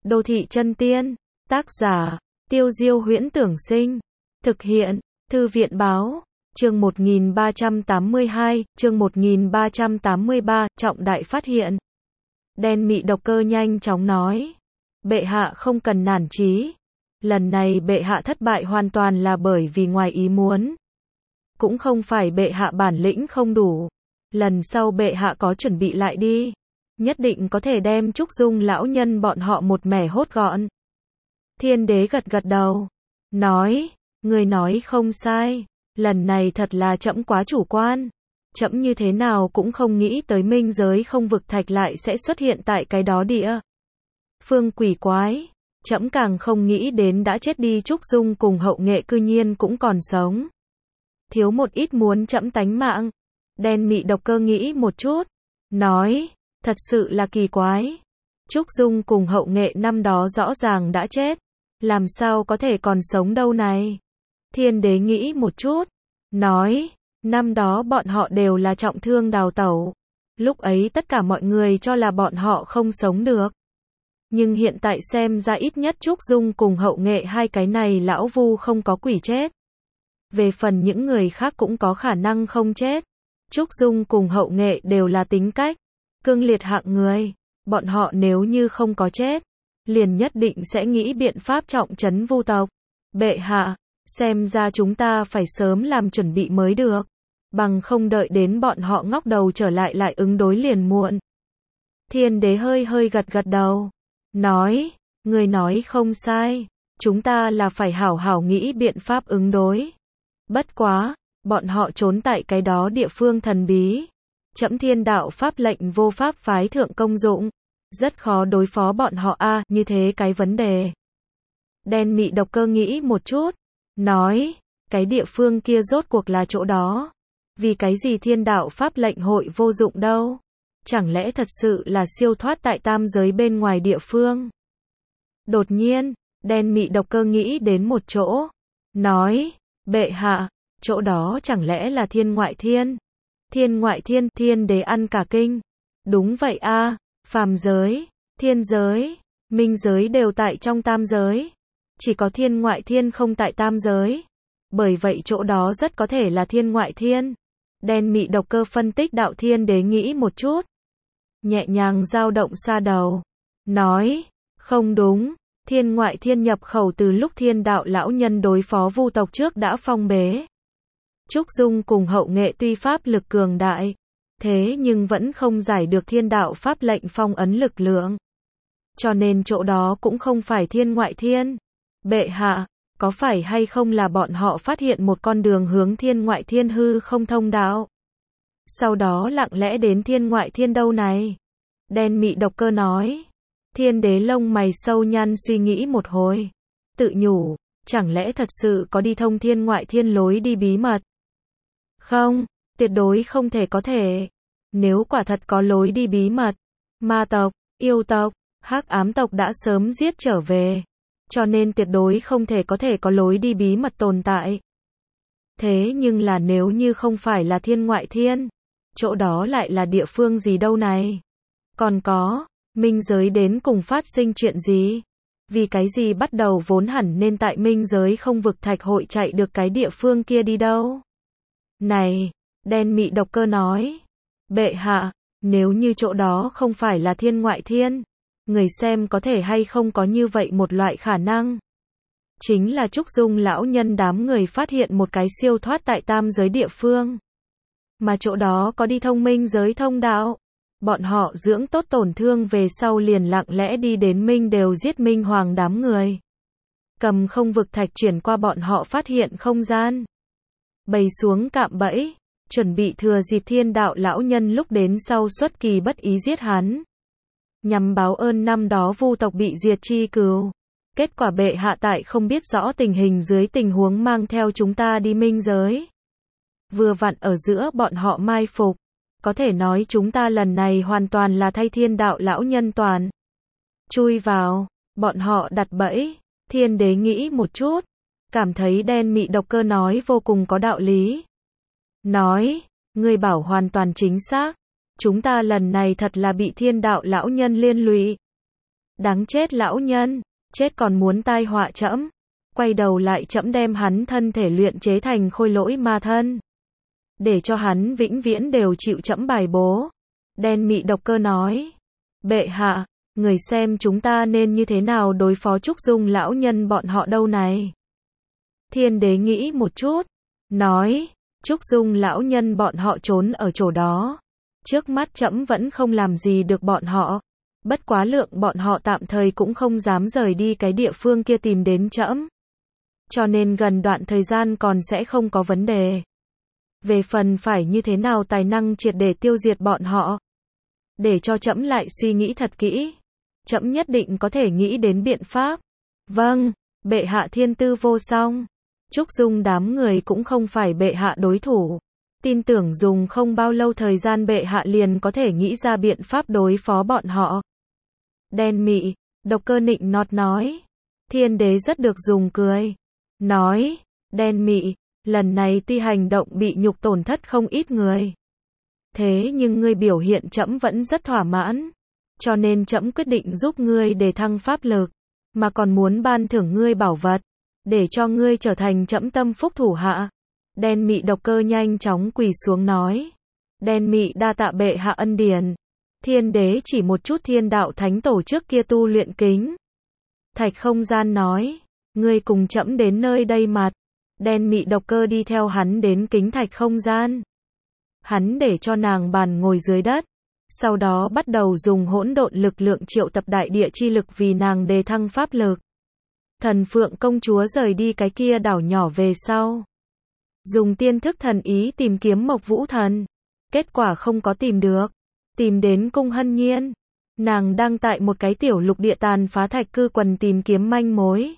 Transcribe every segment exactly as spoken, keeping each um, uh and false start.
Đô thị chân tiên, tác giả, Tiêu Diêu Huyễn Tưởng Sinh, thực hiện, Thư viện Báo, chương một nghìn ba trăm tám mươi hai, chương một nghìn ba trăm tám mươi ba, trọng đại phát hiện. Đen mị độc cơ nhanh chóng nói, bệ hạ không cần nản chí, lần này bệ hạ thất bại hoàn toàn là bởi vì ngoài ý muốn. Cũng không phải bệ hạ bản lĩnh không đủ, lần sau bệ hạ có chuẩn bị lại đi, nhất định có thể đem Trúc Dung lão nhân bọn họ một mẻ hốt gọn. Thiên đế gật gật đầu, nói, người nói không sai, lần này thật là trẫm quá chủ quan, trẫm như thế nào cũng không nghĩ tới minh giới không vực thạch lại sẽ xuất hiện tại cái đó địa phương quỷ quái, trẫm càng không nghĩ đến đã chết đi Trúc Dung cùng Hậu Nghệ cư nhiên cũng còn sống. Thiếu một ít muốn trẫm tánh mạng. Đen mị độc cơ nghĩ một chút, nói, thật sự là kỳ quái. Trúc Dung cùng Hậu Nghệ năm đó rõ ràng đã chết, làm sao có thể còn sống đâu này. Thiên đế nghĩ một chút, nói, năm đó bọn họ đều là trọng thương đào tẩu, lúc ấy tất cả mọi người cho là bọn họ không sống được. Nhưng hiện tại xem ra ít nhất Trúc Dung cùng Hậu Nghệ hai cái này lão vu không có quỷ chết. Về phần những người khác cũng có khả năng không chết. Trúc Dung cùng Hậu Nghệ đều là tính cách cương liệt hạng người, bọn họ nếu như không có chết, liền nhất định sẽ nghĩ biện pháp trọng trấn vu tộc. Bệ hạ, xem ra chúng ta phải sớm làm chuẩn bị mới được, bằng không đợi đến bọn họ ngóc đầu trở lại lại ứng đối liền muộn. Thiên đế hơi hơi gật gật đầu, nói, người nói không sai, chúng ta là phải hảo hảo nghĩ biện pháp ứng đối. Bất quá, bọn họ trốn tại cái đó địa phương thần bí, trẫm thiên đạo pháp lệnh vô pháp phái thượng công dụng, rất khó đối phó bọn họ a, à, như thế cái vấn đề. Đen mị độc cơ nghĩ một chút, nói, cái địa phương kia rốt cuộc là chỗ đó, vì cái gì thiên đạo pháp lệnh hội vô dụng đâu, chẳng lẽ thật sự là siêu thoát tại tam giới bên ngoài địa phương. Đột nhiên, đen mị độc cơ nghĩ đến một chỗ, nói, bệ hạ, chỗ đó chẳng lẽ là thiên ngoại thiên? Thiên ngoại thiên, thiên đế ăn cả kinh. Đúng vậy a, à, phàm giới, thiên giới, minh giới đều tại trong tam giới. Chỉ có thiên ngoại thiên không tại tam giới. Bởi vậy chỗ đó rất có thể là thiên ngoại thiên. Đen mị độc cơ phân tích đạo thiên đế nghĩ một chút. Nhẹ nhàng dao động xa đầu. Nói, không đúng, thiên ngoại thiên nhập khẩu từ lúc thiên đạo lão nhân đối phó vu tộc trước đã phong bế. Trúc Dung cùng Hậu Nghệ tuy pháp lực cường đại, thế nhưng vẫn không giải được thiên đạo pháp lệnh phong ấn lực lượng. Cho nên chỗ đó cũng không phải thiên ngoại thiên. Bệ hạ, có phải hay không là bọn họ phát hiện một con đường hướng thiên ngoại thiên hư không thông đạo? Sau đó lặng lẽ đến thiên ngoại thiên đâu này? Đen mị độc cơ nói. Thiên đế lông mày sâu nhăn suy nghĩ một hồi. Tự nhủ, chẳng lẽ thật sự có đi thông thiên ngoại thiên lối đi bí mật? Không, tuyệt đối không thể có thể. Nếu quả thật có lối đi bí mật, ma tộc, yêu tộc, hắc ám tộc đã sớm giết trở về. Cho nên tuyệt đối không thể có thể có lối đi bí mật tồn tại. Thế nhưng là nếu như không phải là thiên ngoại thiên, chỗ đó lại là địa phương gì đâu này? Còn có, minh giới đến cùng phát sinh chuyện gì? Vì cái gì bắt đầu vốn hẳn nên tại minh giới không vực thạch hội chạy được cái địa phương kia đi đâu? Này, đen mị độc cơ nói, bệ hạ, nếu như chỗ đó không phải là thiên ngoại thiên, người xem có thể hay không có như vậy một loại khả năng. Chính là Trúc Dung lão nhân đám người phát hiện một cái siêu thoát tại tam giới địa phương. Mà chỗ đó có đi thông minh giới thông đạo. Bọn họ dưỡng tốt tổn thương về sau liền lặng lẽ đi đến minh đều giết minh hoàng đám người. Cầm không vực thạch chuyển qua bọn họ phát hiện không gian. Bày xuống cạm bẫy, chuẩn bị thừa dịp thiên đạo lão nhân lúc đến sau xuất kỳ bất ý giết hắn. Nhằm báo ơn năm đó vu tộc bị diệt chi cừu. Kết quả bệ hạ tại không biết rõ tình hình dưới tình huống mang theo chúng ta đi minh giới. Vừa vặn ở giữa bọn họ mai phục. Có thể nói chúng ta lần này hoàn toàn là thay thiên đạo lão nhân toàn. Chui vào, bọn họ đặt bẫy, thiên đế nghĩ một chút. Cảm thấy đen mị độc cơ nói vô cùng có đạo lý. Nói, ngươi bảo hoàn toàn chính xác. Chúng ta lần này thật là bị thiên đạo lão nhân liên lụy. Đáng chết lão nhân, chết còn muốn tai họa trẫm. Quay đầu lại trẫm đem hắn thân thể luyện chế thành khôi lỗi ma thân, để cho hắn vĩnh viễn đều chịu trẫm bài bố. Đen mị độc cơ nói, bệ hạ, người xem chúng ta nên như thế nào đối phó Trúc Dung lão nhân bọn họ đâu này. Thiên đế nghĩ một chút, nói, Trúc Dung lão nhân bọn họ trốn ở chỗ đó. Trước mắt trẫm vẫn không làm gì được bọn họ. Bất quá lượng bọn họ tạm thời cũng không dám rời đi cái địa phương kia tìm đến trẫm. Cho nên gần đoạn thời gian còn sẽ không có vấn đề. Về phần phải như thế nào tài năng triệt để tiêu diệt bọn họ, để cho trẫm lại suy nghĩ thật kỹ. Trẫm nhất định có thể nghĩ đến biện pháp. Vâng, bệ hạ thiên tư vô song. Trúc Dung đám người cũng không phải bệ hạ đối thủ. Tin tưởng dùng không bao lâu thời gian bệ hạ liền có thể nghĩ ra biện pháp đối phó bọn họ. Đen mị, độc cơ nịnh nọt nói. Thiên đế rất được dùng cười. Nói, đen mị, lần này tuy hành động bị nhục tổn thất không ít người. Thế nhưng ngươi biểu hiện trẫm vẫn rất thỏa mãn. Cho nên trẫm quyết định giúp ngươi để thăng pháp lực. Mà còn muốn ban thưởng ngươi bảo vật, để cho ngươi trở thành trẫm tâm phúc thủ hạ. Đen mị độc cơ nhanh chóng quỳ xuống nói. Đen mị đa tạ bệ hạ ân điển. Thiên đế chỉ một chút thiên đạo thánh tổ trước kia tu luyện kính thạch không gian nói. Ngươi cùng trẫm đến nơi đây mặt. Đen mị độc cơ đi theo hắn đến kính thạch không gian. Hắn để cho nàng bàn ngồi dưới đất. Sau đó bắt đầu dùng hỗn độn lực lượng triệu tập đại địa chi lực vì nàng đề thăng pháp lực. Thần Phượng công chúa rời đi cái kia đảo nhỏ về sau. Dùng tiên thức thần ý tìm kiếm Mộc Vũ Thần. Kết quả không có tìm được. Tìm đến cung Hân Nhiên. Nàng đang tại một cái tiểu lục địa tàn phá thạch cư quần tìm kiếm manh mối.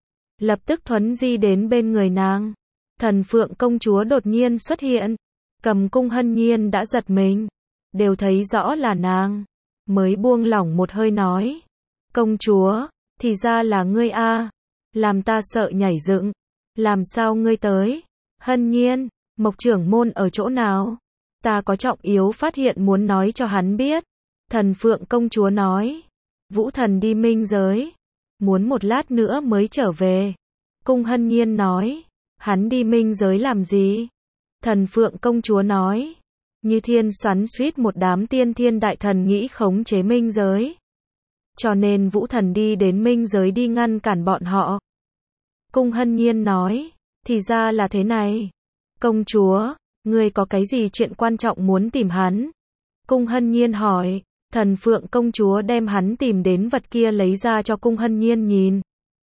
Lập tức thuấn di đến bên người nàng. Thần Phượng công chúa đột nhiên xuất hiện. Cầm cung Hân Nhiên đã giật mình. Đều thấy rõ là nàng. Mới buông lỏng một hơi nói. Công chúa, thì ra là ngươi a. Làm ta sợ nhảy dựng. Làm sao ngươi tới? Hân Nhiên, Mộc trưởng môn ở chỗ nào? Ta có trọng yếu phát hiện muốn nói cho hắn biết. Thần Phượng công chúa nói. Vũ Thần đi minh giới. Muốn một lát nữa mới trở về. Cung Hân Nhiên nói. Hắn đi minh giới làm gì? Thần Phượng công chúa nói. Như thiên xoắn xuýt một đám tiên thiên đại thần nghĩ khống chế minh giới. Cho nên Vũ Thần đi đến minh giới đi ngăn cản bọn họ. Cung Hân Nhiên nói. Thì ra là thế này. Công chúa, ngươi có cái gì chuyện quan trọng muốn tìm hắn? Cung Hân Nhiên hỏi. Thần Phượng công chúa đem hắn tìm đến vật kia lấy ra cho Cung Hân Nhiên nhìn.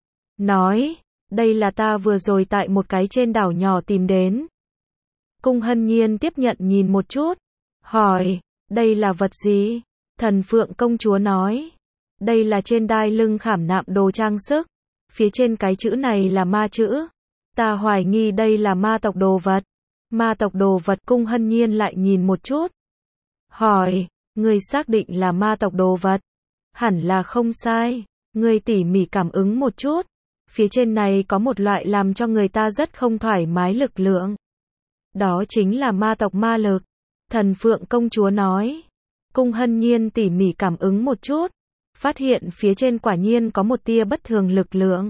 Nói, đây là ta vừa rồi tại một cái trên đảo nhỏ tìm đến. Cung Hân Nhiên tiếp nhận nhìn một chút. Hỏi, đây là vật gì? Thần Phượng công chúa nói. Đây là trên đai lưng khảm nạm đồ trang sức. Phía trên cái chữ này là ma chữ. Ta hoài nghi đây là ma tộc đồ vật. Ma tộc đồ vật. Cung Hân Nhiên lại nhìn một chút. Hỏi, ngươi xác định là ma tộc đồ vật? Hẳn là không sai. Ngươi tỉ mỉ cảm ứng một chút. Phía trên này có một loại làm cho người ta rất không thoải mái lực lượng. Đó chính là ma tộc ma lực. Thần Phượng công chúa nói. Cung Hân Nhiên tỉ mỉ cảm ứng một chút. Phát hiện phía trên quả nhiên có một tia bất thường lực lượng.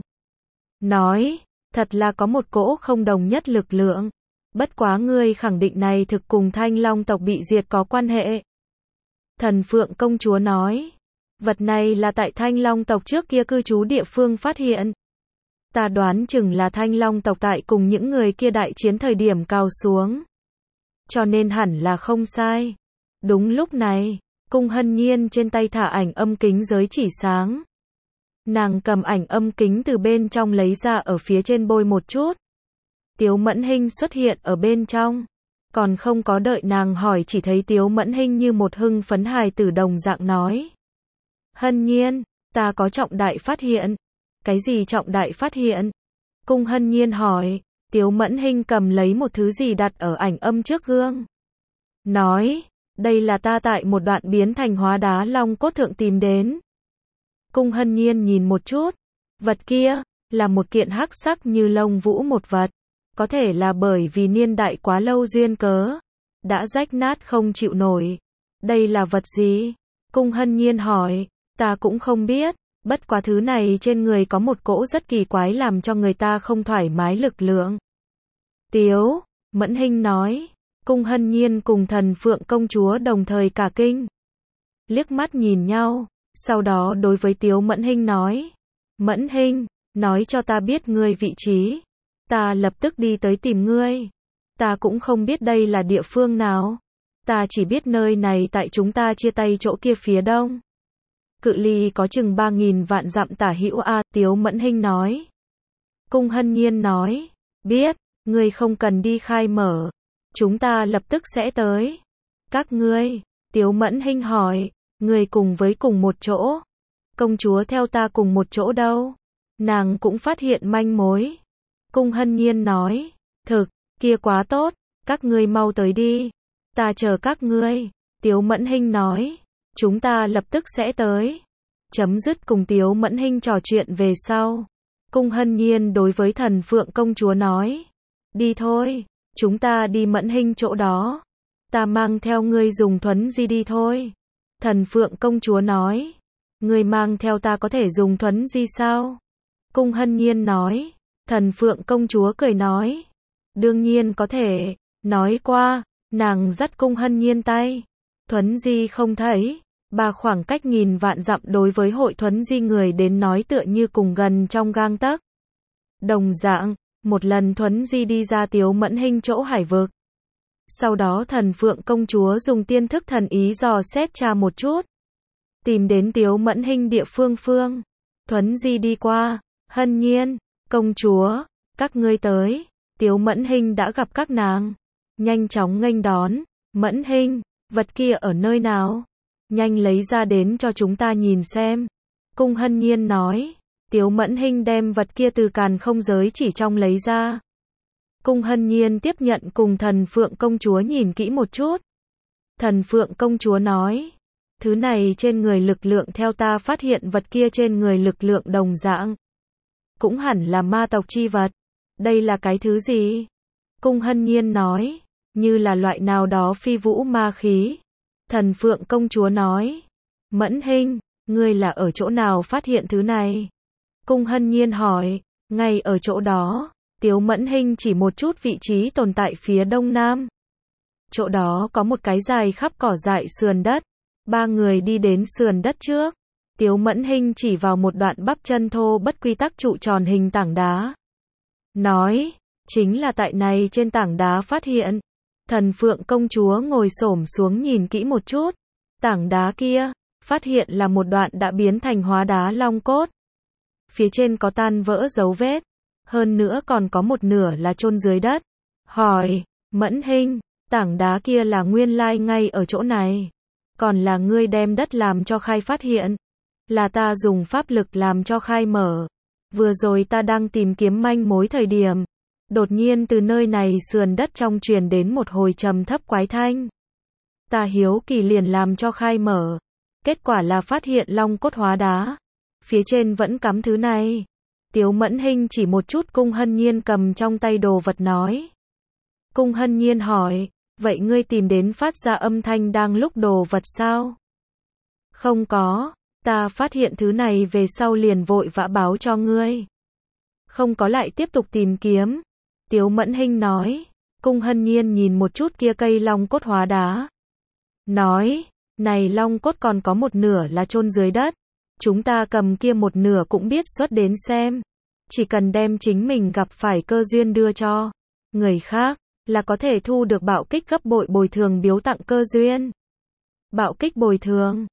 Nói, thật là có một cỗ không đồng nhất lực lượng. Bất quá ngươi khẳng định này thực cùng Thanh Long tộc bị diệt có quan hệ. Thần Phượng công chúa nói. Vật này là tại Thanh Long tộc trước kia cư trú địa phương phát hiện. Ta đoán chừng là Thanh Long tộc tại cùng những người kia đại chiến thời điểm cào xuống. Cho nên hẳn là không sai. Đúng lúc này, Cung Hân Nhiên trên tay thả ảnh âm kính giới chỉ sáng. Nàng cầm ảnh âm kính từ bên trong lấy ra ở phía trên bôi một chút. Tiếu Mẫn Hinh xuất hiện ở bên trong. Còn không có đợi nàng hỏi chỉ thấy Tiếu Mẫn Hinh như một hưng phấn hài tử đồng dạng nói. Hân Nhiên, ta có trọng đại phát hiện. Cái gì trọng đại phát hiện? Cung Hân Nhiên hỏi. Tiếu Mẫn Hinh cầm lấy một thứ gì đặt ở ảnh âm trước gương. Nói, đây là ta tại một đoạn biến thành hóa đá long cốt thượng tìm đến. Cung Hân Nhiên nhìn một chút. Vật kia, là một kiện hắc sắc như lông vũ một vật. Có thể là bởi vì niên đại quá lâu duyên cớ. Đã rách nát không chịu nổi. Đây là vật gì? Cung Hân Nhiên hỏi. Ta cũng không biết. Bất quá thứ này trên người có một cỗ rất kỳ quái làm cho người ta không thoải mái lực lượng. Tiếu Mẫn Hinh nói. Cung Hân Nhiên cùng Thần Phượng công chúa đồng thời cả kinh. Liếc mắt nhìn nhau, sau đó đối với Tiếu Mẫn Hinh nói. Mẫn Hinh, nói cho ta biết ngươi vị trí. Ta lập tức đi tới tìm ngươi. Ta cũng không biết đây là địa phương nào. Ta chỉ biết nơi này tại chúng ta chia tay chỗ kia phía đông. Cự ly có chừng ba nghìn vạn dặm tả hữu a, Tiếu Mẫn Hinh nói. Cung Hân Nhiên nói. Biết, ngươi không cần đi khai mở. Chúng ta lập tức sẽ tới. Các ngươi, Tiếu Mẫn Hinh hỏi, ngươi cùng với cùng một chỗ. Công chúa theo ta cùng một chỗ đâu? Nàng cũng phát hiện manh mối. Cung Hân Nhiên nói, thực, kia quá tốt, các ngươi mau tới đi. Ta chờ các ngươi. Tiếu Mẫn Hinh nói, chúng ta lập tức sẽ tới. Chấm dứt cùng Tiếu Mẫn Hinh trò chuyện về sau. Cung Hân Nhiên đối với Thần Phượng công chúa nói, đi thôi, chúng ta đi Mẫn Hinh chỗ đó. Ta mang theo ngươi dùng thuấn di đi thôi. Thần Phượng công chúa nói, ngươi mang theo ta có thể dùng thuấn di sao? Cung Hân Nhiên nói. Thần Phượng công chúa cười nói, đương nhiên có thể. Nói qua, nàng dắt Cung Hân Nhiên tay. Thuấn di không thấy, ba khoảng cách nghìn vạn dặm đối với hội thuấn di người đến nói tựa như cùng gần trong gang tấc. Đồng dạng, một lần thuấn di đi ra Tiếu Mẫn Hinh chỗ hải vực. Sau đó Thần Phượng công chúa dùng tiên thức thần ý dò xét tra một chút. Tìm đến Tiếu Mẫn Hinh địa phương phương. Thuấn di đi qua. Hân Nhiên, công chúa, các ngươi tới. Tiếu Mẫn Hinh đã gặp các nàng. Nhanh chóng nghênh đón. Mẫn Hinh, vật kia ở nơi nào? Nhanh lấy ra đến cho chúng ta nhìn xem. Cung Hân Nhiên nói. Tiếu Mẫn Hinh đem vật kia từ càn không giới chỉ trong lấy ra. Cung Hân Nhiên tiếp nhận cùng Thần Phượng công chúa nhìn kỹ một chút. Thần Phượng công chúa nói, thứ này trên người lực lượng theo ta phát hiện vật kia trên người lực lượng đồng dạng. Cũng hẳn là ma tộc chi vật. Đây là cái thứ gì? Cung Hân Nhiên nói, như là loại nào đó phi vũ ma khí. Thần Phượng công chúa nói, Mẫn Hinh, ngươi là ở chỗ nào phát hiện thứ này? Cung Hân Nhiên hỏi, ngay ở chỗ đó. Tiếu Mẫn Hinh chỉ một chút vị trí tồn tại phía đông nam. Chỗ đó có một cái dài khắp cỏ dại sườn đất. Ba người đi đến sườn đất trước. Tiếu Mẫn Hinh chỉ vào một đoạn bắp chân thô bất quy tắc trụ tròn hình tảng đá. Nói, chính là tại này trên tảng đá phát hiện. Thần Phượng công chúa ngồi xổm xuống nhìn kỹ một chút. Tảng đá kia, phát hiện là một đoạn đã biến thành hóa đá long cốt. Phía trên có tan vỡ dấu vết. Hơn nữa còn có một nửa là chôn dưới đất. Hỏi, Mẫn Hinh, tảng đá kia là nguyên lai ngay ở chỗ này. Còn là ngươi đem đất làm cho khai phát hiện. Là ta dùng pháp lực làm cho khai mở. Vừa rồi ta đang tìm kiếm manh mối thời điểm. Đột nhiên từ nơi này sườn đất trong truyền đến một hồi trầm thấp quái thanh. Ta hiếu kỳ liền làm cho khai mở. Kết quả là phát hiện long cốt hóa đá. Phía trên vẫn cắm thứ này. Tiếu Mẫn Hinh chỉ một chút Cung Hân Nhiên cầm trong tay đồ vật nói. Cung Hân Nhiên hỏi, vậy ngươi tìm đến phát ra âm thanh đang lúc đồ vật sao? Không có, ta phát hiện thứ này về sau liền vội vã báo cho ngươi. Không có lại tiếp tục tìm kiếm. Tiếu Mẫn Hinh nói. Cung Hân Nhiên nhìn một chút kia cây long cốt hóa đá. Nói, này long cốt còn có một nửa là chôn dưới đất. Chúng ta cầm kia một nửa cũng biết xuất đến xem. Chỉ cần đem chính mình gặp phải cơ duyên đưa cho người khác, là có thể thu được bạo kích gấp bội bồi thường biếu tặng cơ duyên. Bạo kích bồi thường.